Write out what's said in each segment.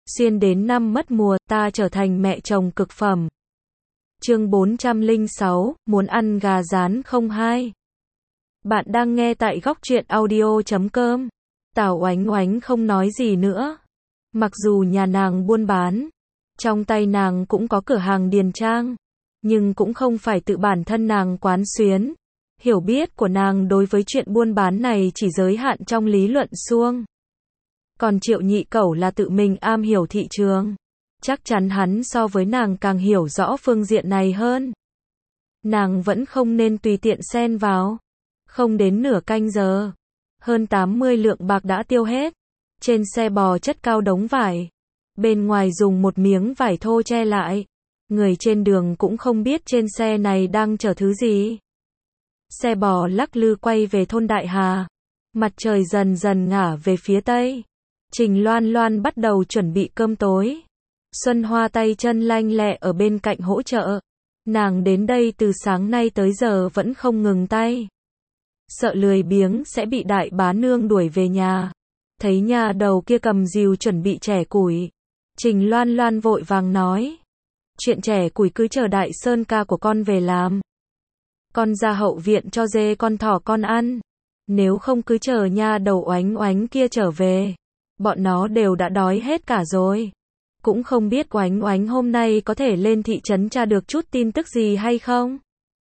Xuyên đến năm mất mùa, ta trở thành mẹ chồng cực phẩm. Chương 406, muốn ăn gà rán không hai. Bạn đang nghe tại góc truyện audio.com. Tào Oánh Oánh không nói gì nữa. Mặc dù nhà nàng buôn bán, trong tay nàng cũng có cửa hàng điền trang, nhưng cũng không phải tự bản thân nàng quán xuyến. Hiểu biết của nàng đối với chuyện buôn bán này chỉ giới hạn trong lý luận suông. Còn Triệu Nhị Cẩu là tự mình am hiểu thị trường. Chắc chắn hắn so với nàng càng hiểu rõ phương diện này hơn. Nàng vẫn không nên tùy tiện xen vào. Không đến nửa canh giờ, hơn 80 lượng bạc đã tiêu hết. Trên xe bò chất cao đống vải. Bên ngoài dùng một miếng vải thô che lại. Người trên đường cũng không biết trên xe này đang chở thứ gì. Xe bò lắc lư quay về thôn Đại Hà. Mặt trời dần dần ngả về phía tây. Trình Loan Loan bắt đầu chuẩn bị cơm tối. Xuân Hoa tay chân lanh lẹ ở bên cạnh hỗ trợ. Nàng đến đây từ sáng nay tới giờ vẫn không ngừng tay. Sợ lười biếng sẽ bị đại bá nương đuổi về nhà. Thấy nhà đầu kia cầm rìu chuẩn bị chẻ củi. Trình Loan Loan vội vàng nói. Chuyện chẻ củi cứ chờ Đại Sơn ca của con về làm. Con ra hậu viện cho dê con thỏ con ăn. Nếu không cứ chờ nha đầu Oánh Oánh kia trở về. Bọn nó đều đã đói hết cả rồi. Cũng không biết Oánh Oánh hôm nay có thể lên thị trấn tra được chút tin tức gì hay không.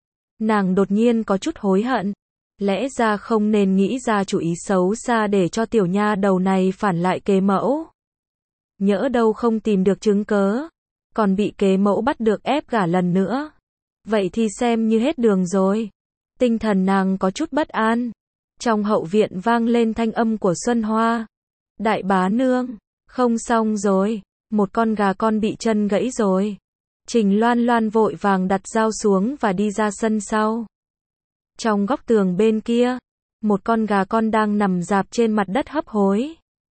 Nàng đột nhiên có chút hối hận. Lẽ ra không nên nghĩ ra chủ ý xấu xa để cho tiểu nha đầu này phản lại kế mẫu. Nhỡ đâu không tìm được chứng cớ. Còn bị kế mẫu bắt được ép gả lần nữa. Vậy thì xem như hết đường rồi. Tinh thần nàng có chút bất an. Trong hậu viện vang lên thanh âm của Xuân Hoa. Đại bá nương, không xong rồi, một con gà con bị chân gãy rồi. Trình Loan Loan vội vàng đặt dao xuống và đi ra sân sau. Trong góc tường bên kia, một con gà con đang nằm rạp trên mặt đất hấp hối.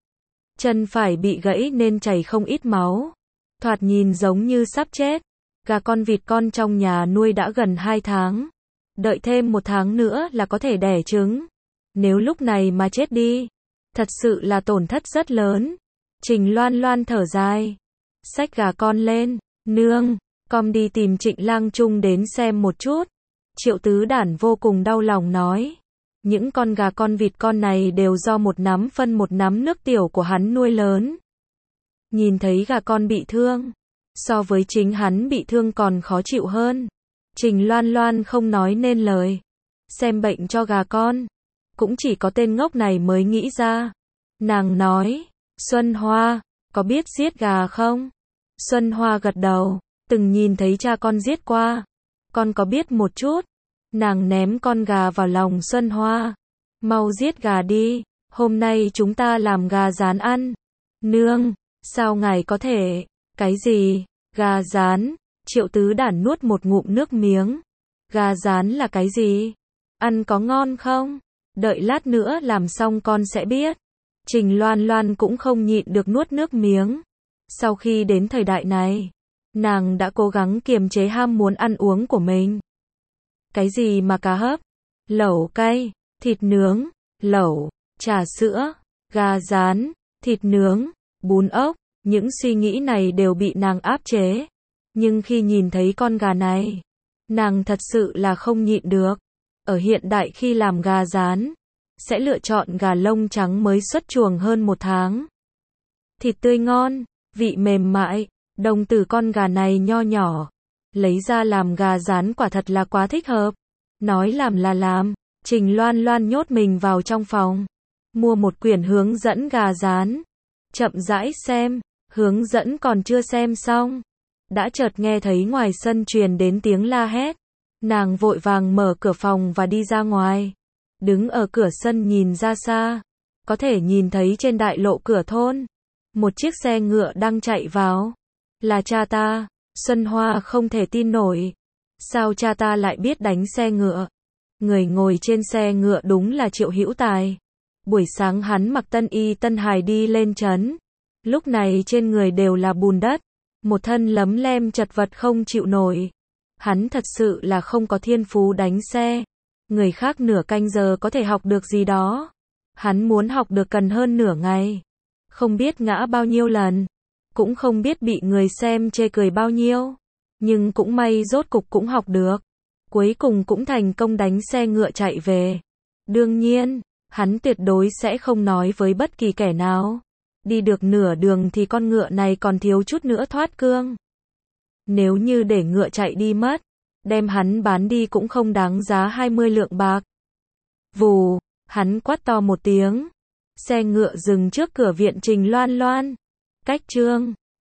Chân phải bị gãy nên chảy không ít máu. Thoạt nhìn giống như sắp chết. Gà con vịt con trong nhà nuôi đã gần 2 tháng. Đợi thêm 1 tháng nữa là có thể đẻ trứng. Nếu lúc này mà chết đi, thật sự là tổn thất rất lớn. Trình Loan Loan thở dài. Xách gà con lên. Nương, con đi tìm Trịnh Lang Trung đến xem một chút. Triệu Tứ Đản vô cùng đau lòng nói. Những con gà con vịt con này đều do một nắm phân một nắm nước tiểu của hắn nuôi lớn. Nhìn thấy gà con bị thương, so với chính hắn bị thương còn khó chịu hơn. Trình Loan Loan không nói nên lời. Xem bệnh cho gà con, cũng chỉ có tên ngốc này mới nghĩ ra. Nàng nói, Xuân Hoa, có biết giết gà không? Xuân Hoa gật đầu, từng nhìn thấy cha con giết qua. Con có biết một chút. Nàng ném con gà vào lòng Xuân Hoa. Mau giết gà đi, hôm nay chúng ta làm gà rán ăn. Nương, sao ngài có thể? Cái gì? Gà rán? Triệu Tứ Đản nuốt một ngụm nước miếng. Gà rán là cái gì? Ăn có ngon không? Đợi lát nữa làm xong con sẽ biết. Trình Loan Loan cũng không nhịn được nuốt nước miếng. Sau khi đến thời đại này, nàng đã cố gắng kiềm chế ham muốn ăn uống của mình. Cái gì mà cá hấp, lẩu cay, thịt nướng, lẩu, trà sữa, gà rán, thịt nướng, bún ốc, những suy nghĩ này đều bị nàng áp chế. Nhưng khi nhìn thấy con gà này, nàng thật sự là không nhịn được. Ở hiện đại khi làm gà rán, sẽ lựa chọn gà lông trắng mới xuất chuồng hơn 1 tháng. Thịt tươi ngon, vị mềm mại, đồng tử con gà này nho nhỏ. Lấy ra làm gà rán quả thật là quá thích hợp. Nói làm là làm, Trình Loan Loan nhốt mình vào trong phòng. Mua một quyển hướng dẫn gà rán. Chậm rãi xem, hướng dẫn còn chưa xem xong. Đã chợt nghe thấy ngoài sân truyền đến tiếng la hét. Nàng vội vàng mở cửa phòng và đi ra ngoài. Đứng ở cửa sân nhìn ra xa. Có thể nhìn thấy trên đại lộ cửa thôn. Một chiếc xe ngựa đang chạy vào. Là cha ta. Xuân Hoa không thể tin nổi. Sao cha ta lại biết đánh xe ngựa? Người ngồi trên xe ngựa đúng là Triệu Hữu Tài. Buổi sáng hắn mặc tân y tân hài đi lên trấn. Lúc này trên người đều là bùn đất. Một thân lấm lem chật vật không chịu nổi. Hắn thật sự là không có thiên phú đánh xe. Người khác nửa canh giờ có thể học được gì đó. Hắn muốn học được cần hơn nửa ngày. Không biết ngã bao nhiêu lần. cũng không biết bị người xem chê cười bao nhiêu. Nhưng cũng may rốt cục cũng học được. Cuối cùng cũng thành công đánh xe ngựa chạy về. Đương nhiên, hắn tuyệt đối sẽ không nói với bất kỳ kẻ nào. Đi được nửa đường thì con ngựa này còn thiếu chút nữa thoát cương. Nếu như để ngựa chạy đi mất, đem hắn bán đi cũng không đáng giá 20 lượng bạc. Vù, hắn quát to một tiếng. Xe ngựa dừng trước cửa viện Trình Loan Loan. Cách chương